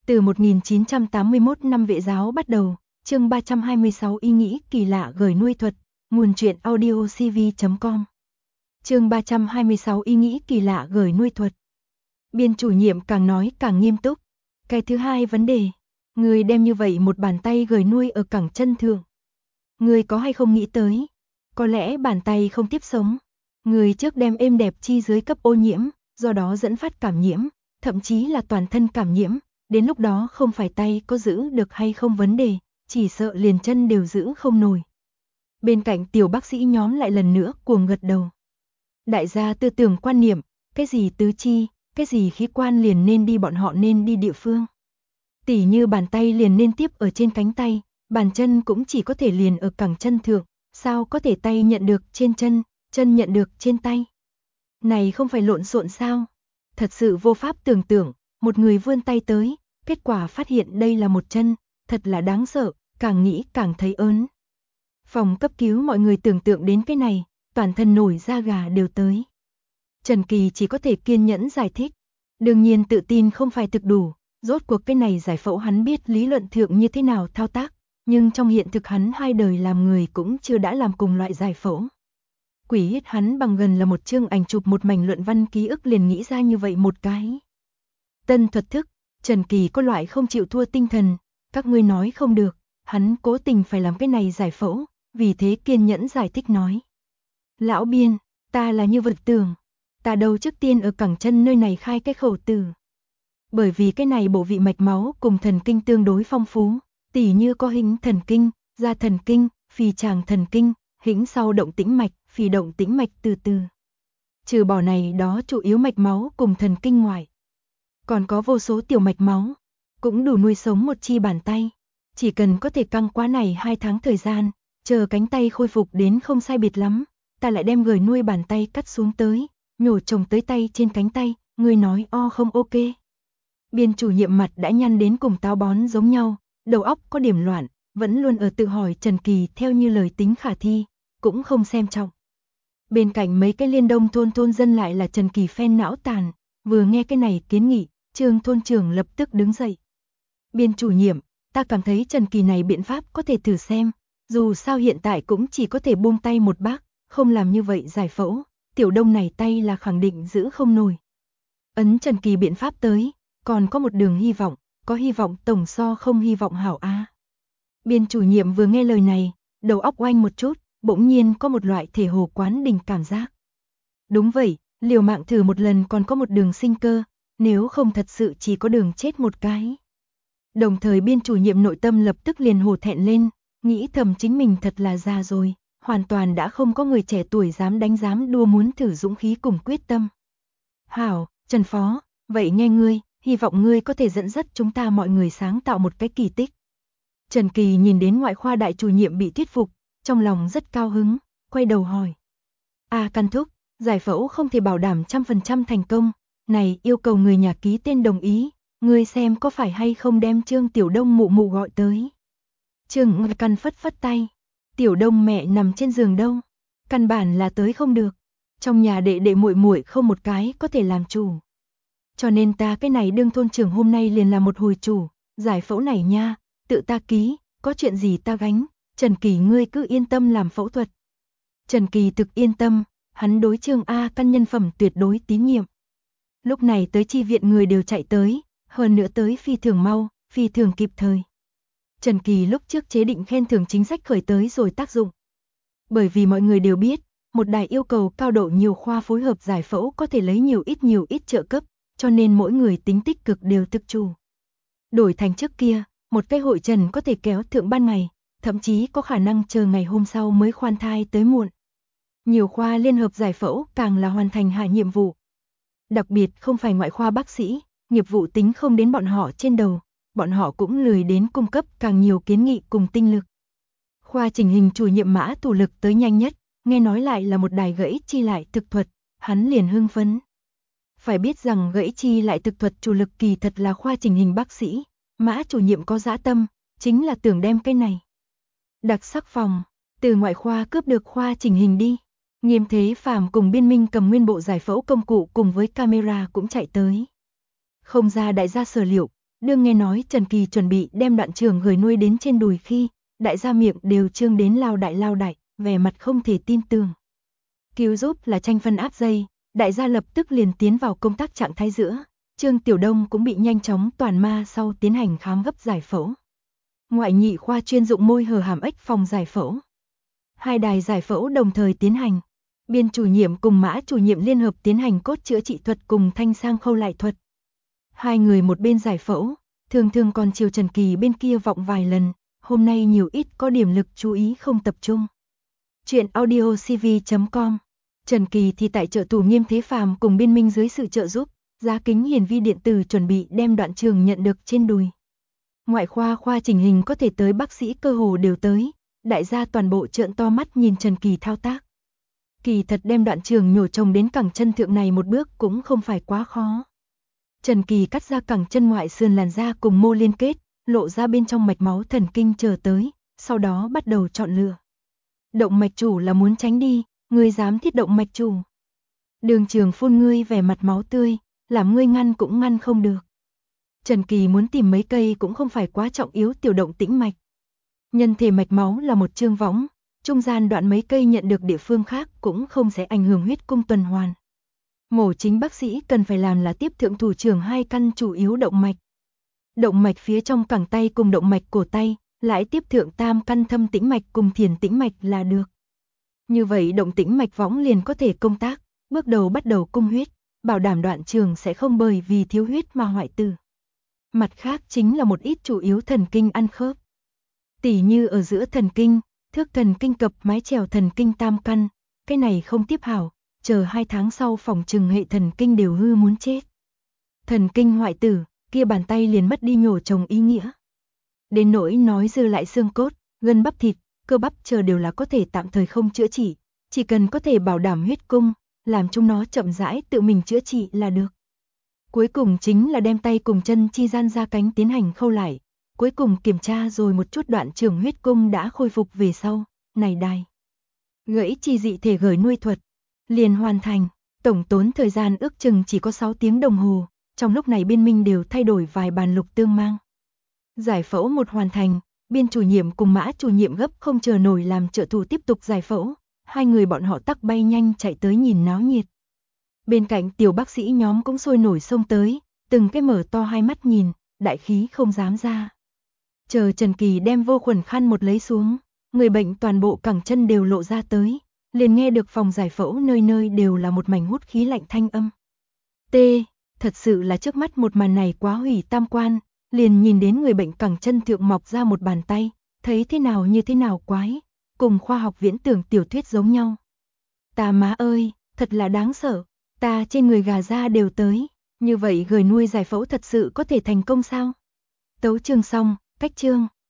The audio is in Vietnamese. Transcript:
Từ 1981 năm vệ giáo bắt đầu, chương 326 ý nghĩ kỳ lạ gửi nuôi thuật, nguồn truyện audiocv.com. Chương 326 ý nghĩ kỳ lạ gửi nuôi thuật. Biên chủ nhiệm càng nói càng nghiêm túc. Cái thứ hai vấn đề, người đem như vậy một bàn tay gửi nuôi ở cẳng chân thượng. Người có hay không nghĩ tới, có lẽ bàn tay không tiếp sống. Người trước đem êm đẹp chi dưới cấp ô nhiễm, do đó dẫn phát cảm nhiễm, thậm chí là toàn thân cảm nhiễm. Đến lúc đó không phải tay có giữ được hay không vấn đề, chỉ sợ liền chân đều giữ không nổi. Bên cạnh tiểu bác sĩ nhóm lại lần nữa cuồng gật đầu. Đại gia tư tưởng quan niệm, cái gì tứ chi, cái gì khí quan liền nên đi bọn họ nên đi địa phương. Tỉ như bàn tay liền nên tiếp ở trên cánh tay, bàn chân cũng chỉ có thể liền ở cẳng chân thượng, sao có thể tay nhận được trên chân, chân nhận được trên tay. Này không phải lộn xộn sao? Thật sự vô pháp tưởng tượng, một người vươn tay tới, kết quả phát hiện đây là một chân, thật là đáng sợ, càng nghĩ càng thấy ớn. Phòng cấp cứu mọi người tưởng tượng đến cái này, toàn thân nổi da gà đều tới. Trần Kỳ chỉ có thể kiên nhẫn giải thích, đương nhiên tự tin không phải thực đủ, rốt cuộc cái này giải phẫu hắn biết lý luận thượng như thế nào thao tác, nhưng trong hiện thực hắn 2 đời làm người cũng chưa đã làm cùng loại giải phẫu. Quỷ hít hắn bằng gần là một chương ảnh chụp một mảnh luận văn ký ức liền nghĩ ra như vậy một cái. Tân thuật thức, Trần Kỳ có loại không chịu thua tinh thần, các ngươi nói không được, hắn cố tình phải làm cái này giải phẫu, vì thế kiên nhẫn giải thích nói. Lão Biên, ta là như vật tưởng, ta đâu trước tiên ở cẳng chân nơi này khai cái khẩu từ. Bởi vì cái này bộ vị mạch máu cùng thần kinh tương đối phong phú, tỉ như có hĩnh thần kinh, gia thần kinh, phì tràng thần kinh, hĩnh sau động tĩnh mạch, phì động tĩnh mạch từ từ. Trừ bỏ này đó chủ yếu mạch máu cùng thần kinh ngoại. Còn có vô số tiểu mạch máu, cũng đủ nuôi sống một chi bàn tay. Chỉ cần có thể căng quá này 2 tháng thời gian, chờ cánh tay khôi phục đến không sai biệt lắm, ta lại đem gửi nuôi bàn tay cắt xuống tới, nhổ trồng tới tay trên cánh tay, người nói không ok. Biên chủ nhiệm mặt đã nhăn đến cùng táo bón giống nhau, đầu óc có điểm loạn, vẫn luôn ở tự hỏi Trần Kỳ theo như lời tính khả thi, cũng không xem trọng. Bên cạnh mấy cái liên đông thôn dân lại là Trần Kỳ phen não tàn, vừa nghe cái này kiến nghị, Trương thôn trưởng lập tức đứng dậy. Biên chủ nhiệm, ta cảm thấy Trần Kỳ này biện pháp có thể thử xem, dù sao hiện tại cũng chỉ có thể buông tay một bác, không làm như vậy giải phẫu, tiểu đông này tay là khẳng định giữ không nổi. Ấn Trần Kỳ biện pháp tới, còn có một đường hy vọng, có hy vọng tổng so không hy vọng hảo a. Biên chủ nhiệm vừa nghe lời này, đầu óc oanh một chút, bỗng nhiên có một loại thể hồ quán đỉnh cảm giác. Đúng vậy, liều mạng thử một lần còn có một đường sinh cơ, nếu không thật sự chỉ có đường chết một cái. Đồng thời biên chủ nhiệm nội tâm lập tức liền hổ thẹn lên, nghĩ thầm chính mình thật là già rồi, hoàn toàn đã không có người trẻ tuổi dám đua muốn thử dũng khí cùng quyết tâm. Hảo, Trần Phó, vậy nghe ngươi, hy vọng ngươi có thể dẫn dắt chúng ta mọi người sáng tạo một cái kỳ tích. Trần Kỳ nhìn đến ngoại khoa đại chủ nhiệm bị thuyết phục, trong lòng rất cao hứng, quay đầu hỏi. Căn thúc, giải phẫu không thể bảo đảm 100% thành công, này yêu cầu người nhà ký tên đồng ý, ngươi xem có phải hay không đem Trương Tiểu Đông mụ mụ gọi tới. Trương Căn phất phất tay, Tiểu Đông mẹ nằm trên giường đâu, căn bản là tới không được, trong nhà đệ đệ muội muội không một cái có thể làm chủ. Cho nên ta cái này đương thôn trưởng hôm nay liền là một hồi chủ, giải phẫu này nha, tự ta ký, có chuyện gì ta gánh, Trần Kỳ ngươi cứ yên tâm làm phẫu thuật. Trần Kỳ thực yên tâm, hắn đối Trương Căn nhân phẩm tuyệt đối tín nhiệm. Lúc này tới chi viện người đều chạy tới, hơn nữa tới phi thường mau, phi thường kịp thời. Trần Kỳ lúc trước chế định khen thưởng chính sách khởi tới rồi tác dụng. Bởi vì mọi người đều biết, một đài yêu cầu cao độ nhiều khoa phối hợp giải phẫu có thể lấy nhiều ít trợ cấp, cho nên mỗi người tính tích cực đều thực chủ. Đổi thành trước kia, một cái hội trần có thể kéo thượng ban ngày, thậm chí có khả năng chờ ngày hôm sau mới khoan thai tới muộn. Nhiều khoa liên hợp giải phẫu càng là hoàn thành hạ nhiệm vụ. Đặc biệt không phải ngoại khoa bác sĩ, nghiệp vụ tính không đến bọn họ trên đầu, bọn họ cũng lười đến cung cấp càng nhiều kiến nghị cùng tinh lực. Khoa chỉnh hình chủ nhiệm Mã Thủ Lực tới nhanh nhất, nghe nói lại là một đài gãy chi lại thực thuật, hắn liền hưng phấn. Phải biết rằng gãy chi lại thực thuật chủ lực kỳ thật là khoa chỉnh hình bác sĩ, Mã chủ nhiệm có dã tâm, chính là tưởng đem cái này. Đặc sắc phòng, từ ngoại khoa cướp được khoa chỉnh hình đi. Nghiêm Thế Phàm cùng Biên Minh cầm nguyên bộ giải phẫu công cụ cùng với camera cũng chạy tới. Không ra đại gia sở liệu, Đương nghe nói Trần Kỳ chuẩn bị đem Đoạn Trường gửi nuôi đến trên đùi khi, đại gia miệng đều trương đến lao đại, vẻ mặt không thể tin tưởng. Cứu giúp là tranh phân áp dây, đại gia lập tức liền tiến vào công tác trạng thái giữa, Trương Tiểu Đông cũng bị nhanh chóng toàn ma sau tiến hành khám gấp giải phẫu. Ngoại nhị khoa chuyên dụng môi hở hàm ếch phòng giải phẫu. Hai đài giải phẫu đồng thời tiến hành. Biên chủ nhiệm cùng Mã chủ nhiệm liên hợp tiến hành cốt chữa trị thuật cùng thanh sang khâu lại thuật. Hai người một bên giải phẫu, thường còn chiều Trần Kỳ bên kia vọng vài lần, hôm nay nhiều ít có điểm lực chú ý không tập trung. Chuyện audiocv.com. Trần Kỳ thì tại trợ thủ Nghiêm Thế Phàm cùng Biên Minh dưới sự trợ giúp, giá kính hiển vi điện tử chuẩn bị đem Đoạn Trường nhận được trên đùi. Ngoại khoa chỉnh hình có thể tới bác sĩ cơ hồ đều tới, đại gia toàn bộ trợn to mắt nhìn Trần Kỳ thao tác. Kỳ thật đem Đoạn Trường nhổ trồng đến cẳng chân thượng này một bước cũng không phải quá khó. Trần Kỳ cắt ra cẳng chân ngoại sườn làn da cùng mô liên kết, lộ ra bên trong mạch máu thần kinh chờ tới, sau đó bắt đầu chọn lựa. Động mạch chủ là muốn tránh đi, ngươi dám thiết động mạch chủ. Đường Trường phun ngươi vẻ mặt máu tươi, làm ngươi ngăn cũng ngăn không được. Trần Kỳ muốn tìm mấy cây cũng không phải quá trọng yếu tiểu động tĩnh mạch. Nhân thể mạch máu là một chương võng, trung gian đoạn mấy cây nhận được địa phương khác cũng không sẽ ảnh hưởng huyết cung tuần hoàn. Mổ chính bác sĩ cần phải làm là tiếp thượng thủ trưởng hai căn chủ yếu động mạch. Động mạch phía trong cẳng tay cùng động mạch cổ tay, lại tiếp thượng tam căn thâm tĩnh mạch cùng thiền tĩnh mạch là được. Như vậy động tĩnh mạch võng liền có thể công tác, bước đầu bắt đầu cung huyết, bảo đảm Đoạn Trường sẽ không bởi vì thiếu huyết mà hoại tử. Mặt khác chính là một ít chủ yếu thần kinh ăn khớp. Tỉ như ở giữa thần kinh, thước thần kinh cập mái chèo thần kinh tam căn, cái này không tiếp hảo, chờ 2 tháng sau phòng trừng hệ thần kinh đều hư muốn chết. Thần kinh hoại tử, kia bàn tay liền mất đi nhổ trồng ý nghĩa. Đến nỗi nói dư lại xương cốt, gân bắp thịt, cơ bắp chờ đều là có thể tạm thời không chữa trị, chỉ cần có thể bảo đảm huyết cung, làm chúng nó chậm rãi tự mình chữa trị là được. Cuối cùng chính là đem tay cùng chân chi gian ra cánh tiến hành khâu lại, cuối cùng kiểm tra rồi một chút Đoạn Trường huyết cung đã khôi phục về sau, này đài. Gãy chi dị thể gửi nuôi thuật, liền hoàn thành, tổng tốn thời gian ước chừng chỉ có 6 tiếng đồng hồ, trong lúc này Biên Minh đều thay đổi vài bàn lục tương mang. Giải phẫu một hoàn thành, Biên chủ nhiệm cùng Mã chủ nhiệm gấp không chờ nổi làm trợ thủ tiếp tục giải phẫu, hai người bọn họ tắc bay nhanh chạy tới nhìn náo nhiệt. Bên cạnh tiểu bác sĩ nhóm cũng sôi nổi xông tới, từng cái mở to hai mắt nhìn, đại khí không dám ra. Chờ Trần Kỳ đem vô khuẩn khăn một lấy xuống, người bệnh toàn bộ cẳng chân đều lộ ra tới, liền nghe được phòng giải phẫu nơi nơi đều là một mảnh hút khí lạnh thanh âm. Thật sự là trước mắt một màn này quá hủy tam quan, liền nhìn đến người bệnh cẳng chân thượng mọc ra một bàn tay, thấy thế nào như thế nào quái, cùng khoa học viễn tưởng tiểu thuyết giống nhau. Ta má ơi, thật là đáng sợ, ta trên người gà da đều tới, như vậy gửi nuôi giải phẫu thật sự có thể thành công sao? Tấu chương xong, cách chương.